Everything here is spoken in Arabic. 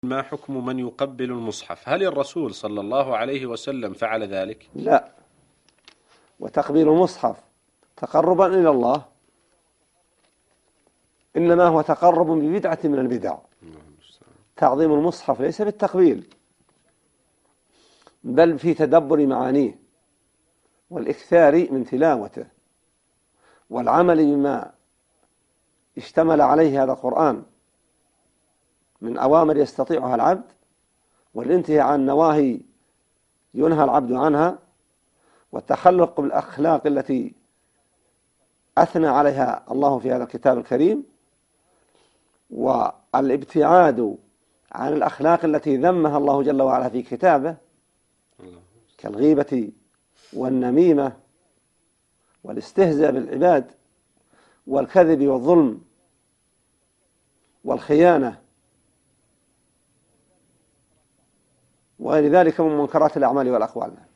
ما حكم من يقبل المصحف؟ هل الرسول صلى الله عليه وسلم فعل ذلك؟ لا. وتقبيل المصحف تقربا إلى الله إنما هو تقرب ببدعة من البدع. تعظيم المصحف ليس بالتقبيل، بل في تدبر معانيه والإكثار من تلاوته والعمل بما اشتمل عليه هذا القرآن من أوامر يستطيعها العبد، والانتهاء عن نواهي ينهى العبد عنها، والتخلق بالأخلاق التي أثنى عليها الله في هذا الكتاب الكريم، والابتعاد عن الأخلاق التي ذمها الله جل وعلا في كتابه كالغيبة والنميمة والاستهزاء بالعباد والكذب والظلم والخيانة وغير ذلك من منكرات الأعمال والأقوال.